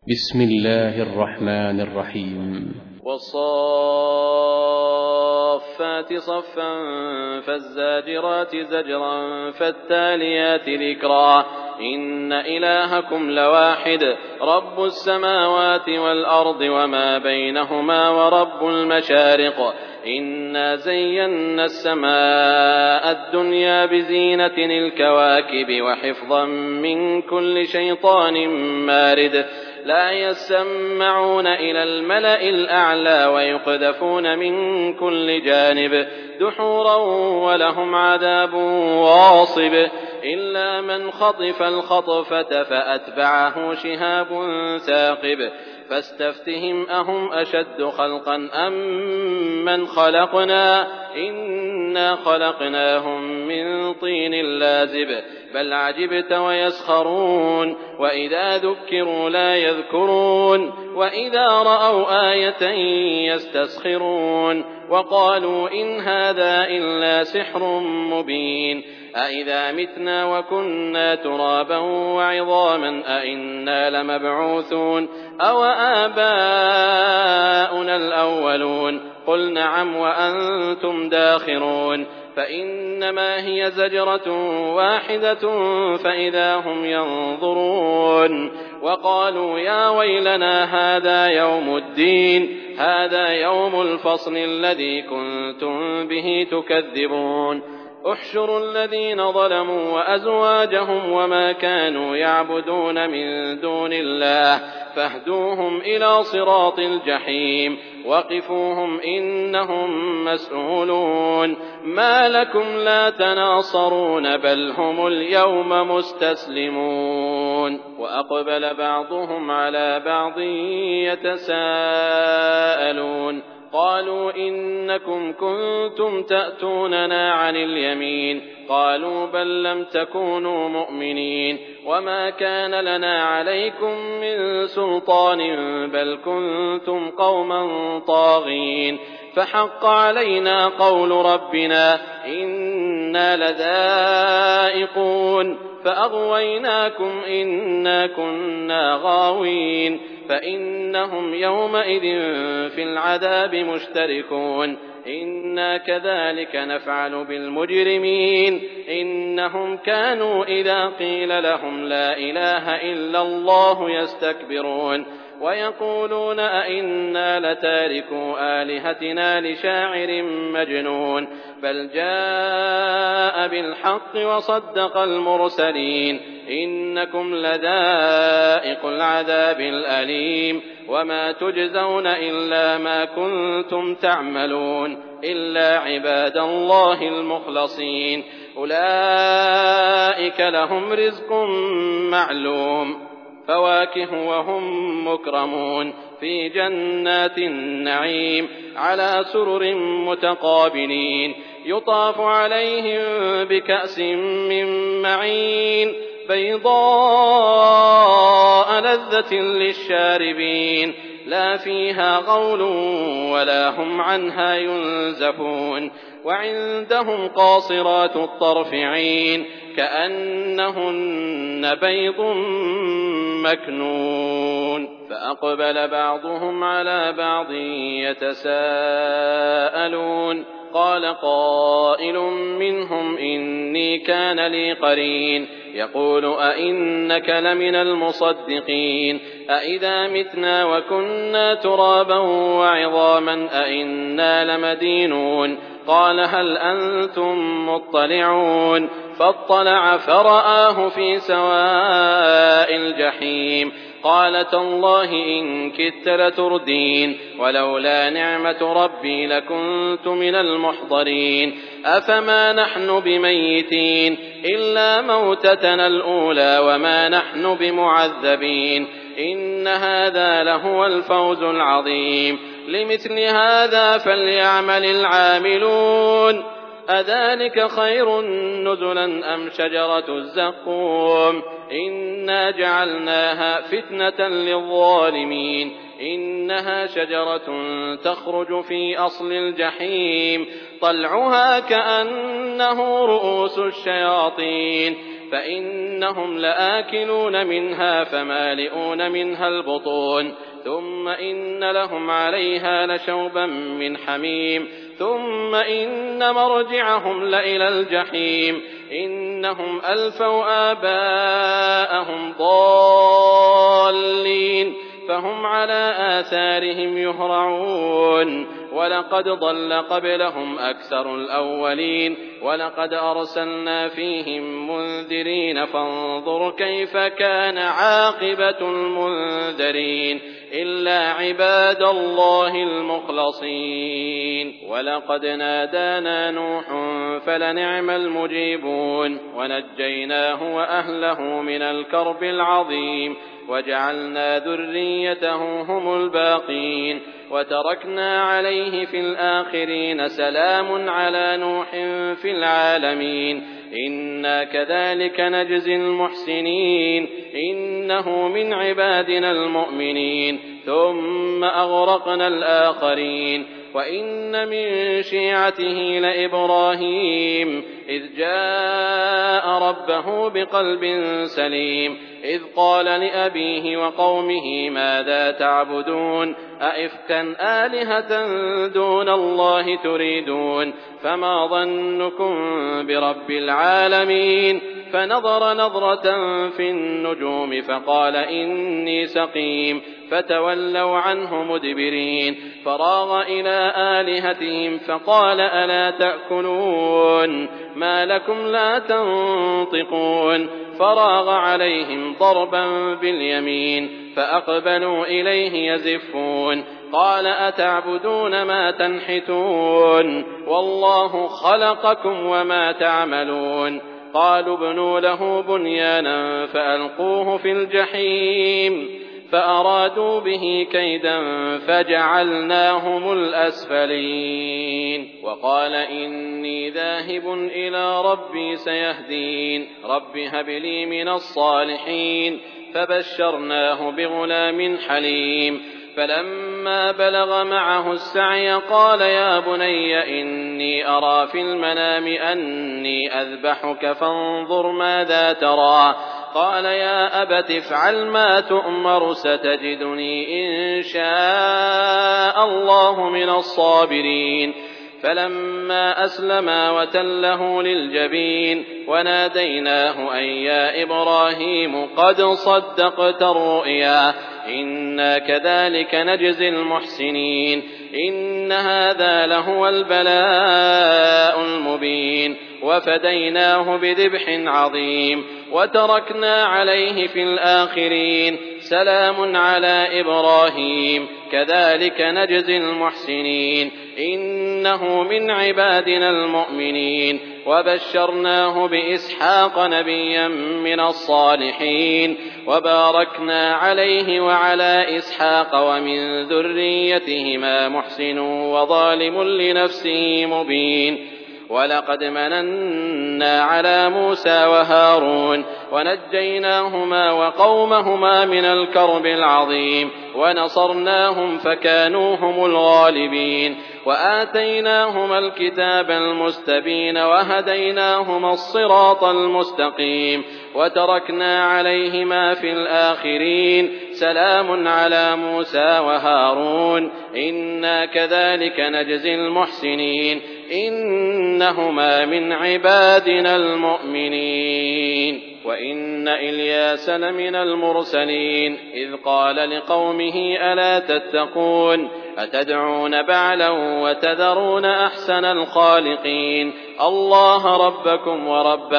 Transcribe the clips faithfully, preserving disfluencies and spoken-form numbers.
بسم الله الرحمن الرحيم. والصافات صفا فالزاجرات زجرا فالتاليات ذكرا إن إلهكم لواحد رب السماوات والأرض وما بينهما ورب المشارق إنا زينا السماء الدنيا بزينة الكواكب وحفظا من كل شيطان مارد لا يسمعون إلى الملأ الأعلى ويقذفون من كل جانب دحورا ولهم عذاب واصب إلا من خطف الخطفة فأتبعه شهاب ثاقب فاستفتهم أهم أشد خلقا أم من خلقنا إنا خلقناهم من طين لازب بل عجبت ويسخرون وإذا ذكروا لا يذكرون وإذا رأوا آية يستسخرون وقالوا إن هذا إلا سحر مبين أإذا متنا وكنا ترابا وعظاما أإنا لمبعوثون أو آباؤنا الأولون قل نعم وأنتم داخرون فإنما هي زجرة واحدة فإذا هم ينظرون وقالوا يا ويلنا هذا يوم الدين هذا يوم الفصل الذي كنتم به تكذبون احشروا الذين ظلموا وأزواجهم وما كانوا يعبدون من دون الله فاهدوهم إلى صراط الجحيم وقفوهم إنهم مسؤولون ما لكم لا تناصرون بل هم اليوم مستسلمون وأقبل بعضهم على بعض يتساءلون قالوا إنكم كنتم تأتوننا عن اليمين قالوا بل لم تكونوا مؤمنين وما كان لنا عليكم من سلطان بل كنتم قوما طاغين فحق علينا قول ربنا إنا لذائقون فأغويناكم إنا كنا غاوين فإنهم يومئذ في العذاب مشتركون إنا كذلك نفعل بالمجرمين إنهم كانوا إذا قيل لهم لا إله إلا الله يستكبرون ويقولون أئنا لتاركوا آلهتنا لشاعر مجنون بل جاء بالحق وصدق المرسلين إنكم لذائق العذاب الأليم وما تجزون إلا ما كنتم تعملون إلا عباد الله المخلصين أولئك لهم رزق معلوم فواكه وهم مكرمون في جنات النعيم على سرر متقابلين يطاف عليهم بكأس من معين بيضاء لذة للشاربين لا فيها غول ولا هم عنها ينزفون وعندهم قاصرات الطرف عين كأنهن بيض مكنون فأقبل بعضهم على بعض يتساءلون قال قائل منهم إني كان لي قرين يقول أئنك لمن المصدقين أئذا متنا وكنا ترابا وعظاما أئنا لمدينون قال هل أنتم مطلعون فاطلع فرآه في سواء الجحيم قال تالله إن كدت لتردين ولولا نعمة ربي لكنت من المحضرين أفما نحن بميتين إلا موتتنا الأولى وما نحن بمعذبين إن هذا لهو الفوز العظيم لمثل هذا فليعمل العاملون أذلك خير نزلا أم شجرة الزقوم إنا جعلناها فتنة للظالمين إنها شجرة تخرج في أصل الجحيم طلعها كأنه رؤوس الشياطين فإنهم لآكلون منها فمالئون منها البطون ثم إن لهم عليها لشوبا من حميم ثم إن مرجعهم لإلى الجحيم إنهم ألفوا آباءهم ضالين فهم على آثارهم يهرعون ولقد ضل قبلهم أكثر الأولين ولقد أرسلنا فيهم منذرين فانظر كيف كان عاقبة المنذرين إلا عباد الله المخلصين ولقد نادانا نوح فلنعم المجيبون ونجيناه وأهله من الكرب العظيم وجعلنا ذريته هم الباقين وتركنا عليه في الآخرين سلام على نوح في العالمين إنا كذلك نجزي المحسنين إنه من عبادنا المؤمنين ثم أغرقنا الآخرين وإن من شيعته لإبراهيم إذ جاء ربه بقلب سليم إذ قال لأبيه وقومه ماذا تعبدون أئفكا آلهة دون الله تريدون فما ظنكم برب العالمين فنظر نظرة في النجوم فقال إني سقيم فتولوا عنه مدبرين فراغ إلى آلهتهم فقال ألا تأكلون ما لكم لا تنطقون فراغ عليهم ضربا باليمين فأقبلوا إليه يزفون قال أتعبدون ما تنحتون والله خلقكم وما تعملون قالوا ابنوا له بنيانا فألقوه في الجحيم فأرادوا به كيدا فجعلناهم الأسفلين وقال إني ذاهب إلى ربي سيهدين رب هب لي من الصالحين فبشرناه بغلام حليم فلما بلغ معه السعي قال يا بني إني أرى في المنام أني أذبحك فانظر ماذا ترى قال يا أبت افعل ما تؤمر ستجدني إن شاء الله من الصابرين فلما أسلما وتله للجبين وناديناه أن يا إبراهيم قد صدقت الرؤيا إنا كذلك نجزي المحسنين إن هذا لهو البلاء المبين وفديناه بذبح عظيم وتركنا عليه في الآخرين سلام على إبراهيم كذلك نجزي المحسنين إنه من عبادنا المؤمنين وبشرناه بإسحاق نبيا من الصالحين وباركنا عليه وعلى إسحاق ومن ذريتهما محسن وظالم لنفسه مبين ولقد مننا على موسى وهارون ونجيناهما وقومهما من الكرب العظيم ونصرناهم فكانوا هم الغالبين وآتيناهما الكتاب المستبين وهديناهما الصراط المستقيم وتركنا عليهما في الآخرين سلام على موسى وهارون إنا كذلك نجزي المحسنين إنهما من عبادنا المؤمنين وإن إلياس لمن المرسلين إذ قال لقومه ألا تتقون أتدعون بعلا وتذرون أحسن الخالقين الله ربكم ورب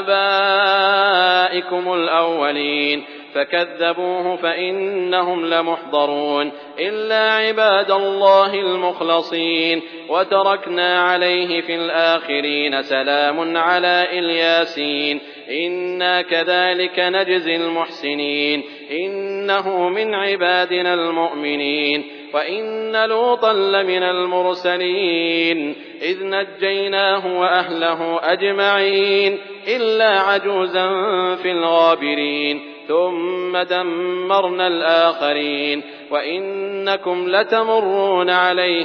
آبائكم الأولين فكذبوه فإنهم لمحضرون إلا عباد الله المخلصين وتركنا عليه في الآخرين سلام على إلياسين إنا كذلك نجزي المحسنين إنه من عبادنا المؤمنين وإن لوطا لمن المرسلين إذ نجيناه وأهله أجمعين إلا عجوزا في الغابرين ثم دمرنا الآخرين وإنكم لتمرون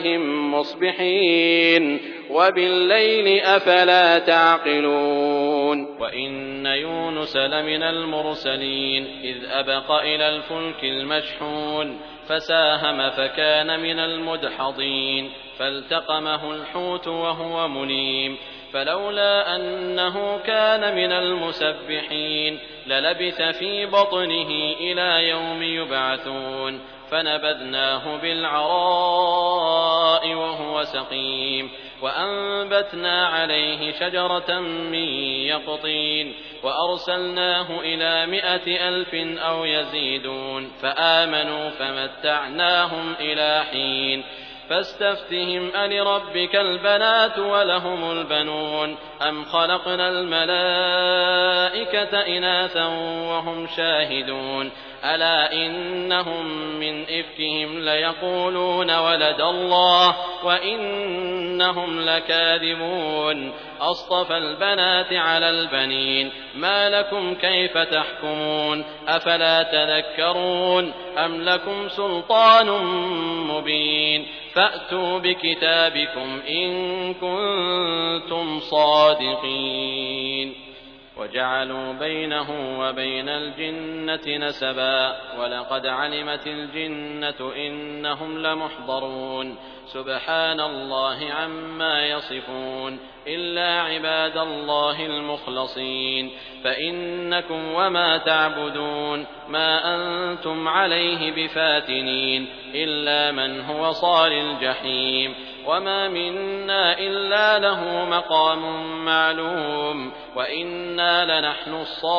عليهم مصبحين وبالليل أفلا تعقلون يعلمون وإن يونس لمن المرسلين إذ أبق إلى الفلك المشحون فساهم فكان من المدحضين فالتقمه الحوت وهو مليم فلولا أنه كان من المسبحين للبث في بطنه إلى يوم يبعثون فنبذناه بالعراء وهو سقيم وأنبتنا عليه شجرة من يقطين وأرسلناه إلى مائة ألف أو يزيدون فآمنوا فمتعناهم إلى حين فاستفتهم ألربك البنات ولهم البنون أم خلقنا الملائكة إناثا وهم شاهدون ألا إنهم من إفكهم ليقولون ولد الله وإنهم لكاذبون أصطفى البنات على البنين ما لكم كيف تحكمون أفلا تذكرون أم لكم سلطان مبين فأتوا بكتابكم إن كنتم صادقين وجعلوا بينه وبين الجنة نسبا ولقد علمت الجنة إنهم لمحضرون سبحان الله عما يصفون إلا عباد الله المخلصين فإنكم وما تعبدون ما أنتم عليه بفاتنين إلا من هو صال الجحيم وما منا إلا له مقام معلوم وإنا لنحن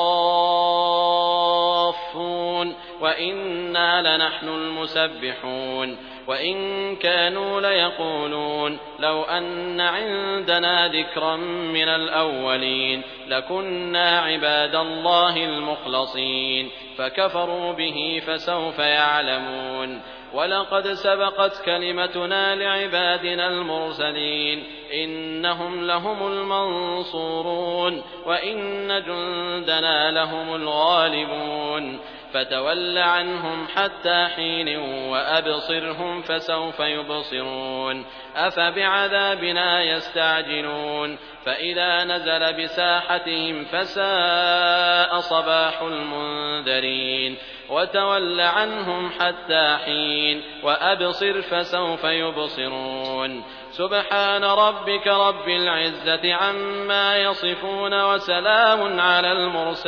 الصافون وإنا لنحن المسبحون وإن كانوا ليقولون لو أن عندنا ذكرا من الأولين لكنا عباد الله المخلصين فكفروا به فسوف يعلمون ولقد سبقت كلمتنا لعبادنا المرسلين إنهم لهم المنصورون وإن جندنا لهم الغالبون فتول عنهم حتى حين وأبصرهم فسوف يبصرون أفبعذابنا يستعجلون فإذا نزل بساحتهم فساء صباح المنذرين وتول عنهم حتى حين وأبصر فسوف يبصرون سبحان ربك رب العزة عما يصفون وسلام على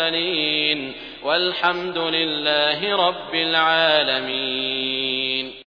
المرسلين والحمد لله رب العالمين.